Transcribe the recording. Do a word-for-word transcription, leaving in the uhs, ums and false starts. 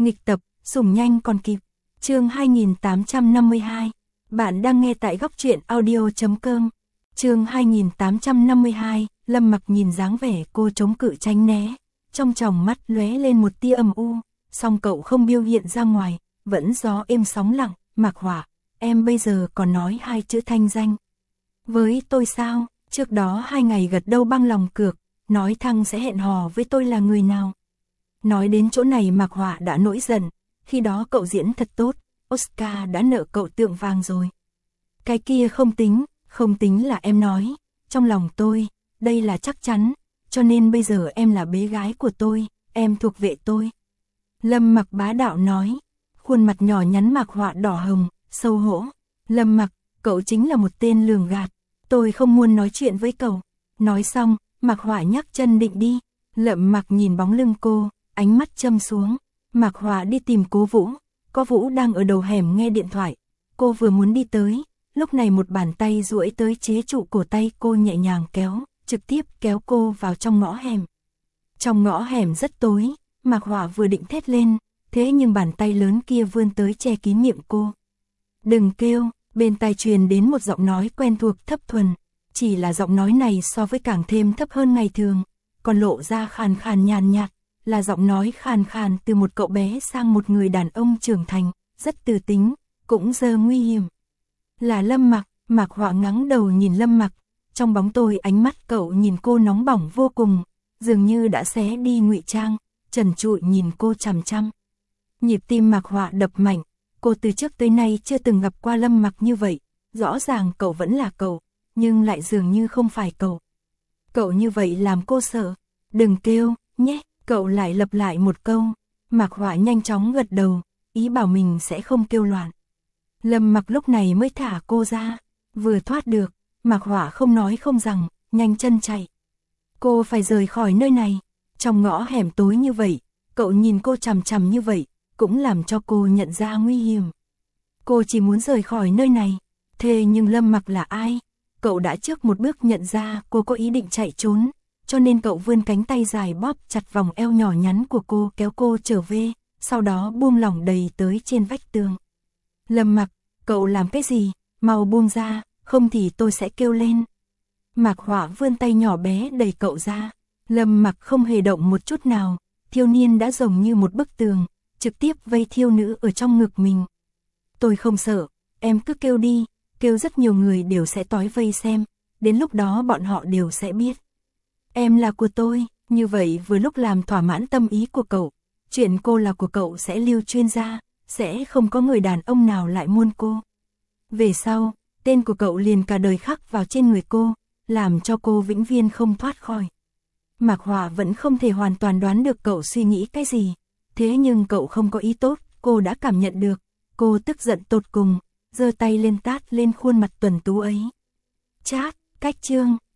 Nghịch tập, sủng nhanh còn kịp. Chương hai nghìn tám trăm năm mươi hai. Bạn đang nghe tại góc truyện audio chấm com. Chương hai nghìn tám trăm năm mươi hai, Lâm Mặc nhìn dáng vẻ cô chống cự tránh né, trong tròng mắt lóe lên một tia âm u, song cậu không biểu hiện ra ngoài, vẫn gió êm sóng lặng. Mạc Họa, em bây giờ còn nói hai chữ thanh danh với tôi sao? Trước đó hai ngày gật đâu băng lòng cược, nói thăng sẽ hẹn hò với tôi là người nào. Nói đến chỗ này Mạc Họa đã nổi giận, khi đó cậu diễn thật tốt, Oscar đã nợ cậu tượng vàng rồi. Cái kia không tính, không tính là em nói, trong lòng tôi, đây là chắc chắn, cho nên bây giờ em là bé gái của tôi, em thuộc về tôi. Lâm Mặc bá đạo nói, khuôn mặt nhỏ nhắn Mạc Họa đỏ hồng, xấu hổ. Lâm Mặc, cậu chính là một tên lường gạt, tôi không muốn nói chuyện với cậu. Nói xong, Mạc Họa nhấc chân định đi. Lâm Mặc nhìn bóng lưng cô, ánh mắt châm xuống. Mạc Họa đi tìm Cố Vũ, có Vũ đang ở đầu hẻm nghe điện thoại. Cô vừa muốn đi tới, lúc này một bàn tay duỗi tới chế trụ cổ tay cô, nhẹ nhàng kéo, trực tiếp kéo cô vào trong ngõ hẻm. Trong ngõ hẻm rất tối, Mạc Họa vừa định thét lên, thế nhưng bàn tay lớn kia vươn tới che kín miệng cô. Đừng kêu, bên tai truyền đến một giọng nói quen thuộc thấp thuần, chỉ là giọng nói này so với càng thêm thấp hơn ngày thường, còn lộ ra khàn khàn nhàn nhạt, là giọng nói khàn khàn từ một cậu bé sang một người đàn ông trưởng thành, rất từ tính, cũng dơ nguy hiểm. Là Lâm Mặc. Mạc Họa ngẩng đầu nhìn Lâm Mặc, trong bóng tối ánh mắt cậu nhìn cô nóng bỏng vô cùng, dường như đã xé đi ngụy trang, trần trụi nhìn cô chằm chằm. Nhịp tim Mạc Họa đập mạnh, cô từ trước tới nay chưa từng gặp qua Lâm Mặc như vậy, rõ ràng cậu vẫn là cậu, nhưng lại dường như không phải cậu. Cậu như vậy làm cô sợ. Đừng kêu, nhé, cậu lại lặp lại một câu. Mạc Họa nhanh chóng gật đầu, ý bảo mình sẽ không kêu loạn. Lâm Mặc lúc này mới thả cô ra, vừa thoát được, Mạc Họa không nói không rằng, nhanh chân chạy. Cô phải rời khỏi nơi này, trong ngõ hẻm tối như vậy, cậu nhìn cô chằm chằm như vậy, cũng làm cho cô nhận ra nguy hiểm. Cô chỉ muốn rời khỏi nơi này, thế nhưng Lâm Mặc là ai? Cậu đã trước một bước nhận ra cô có ý định chạy trốn, cho nên cậu vươn cánh tay dài bóp chặt vòng eo nhỏ nhắn của cô, kéo cô trở về, sau đó buông lỏng đầy tới trên vách tường. Lâm Mặc, cậu làm cái gì? Mau buông ra, không thì tôi sẽ kêu lên. Mạc Họa vươn tay nhỏ bé đẩy cậu ra. Lâm Mặc không hề động một chút nào, thiếu niên đã giống như một bức tường, trực tiếp vây thiếu nữ ở trong ngực mình. Tôi không sợ, em cứ kêu đi, kêu rất nhiều người đều sẽ tói vây xem, đến lúc đó bọn họ đều sẽ biết. Em là của tôi, như vậy vừa lúc làm thỏa mãn tâm ý của cậu, chuyện cô là của cậu sẽ lưu truyền ra, sẽ không có người đàn ông nào lại muôn cô. Về sau, tên của cậu liền cả đời khắc vào trên người cô, làm cho cô vĩnh viễn không thoát khỏi. Mạc Họa vẫn không thể hoàn toàn đoán được cậu suy nghĩ cái gì, thế nhưng cậu không có ý tốt, cô đã cảm nhận được. Cô tức giận tột cùng, giơ tay lên tát lên khuôn mặt tuấn tú ấy. Chát, cách chương.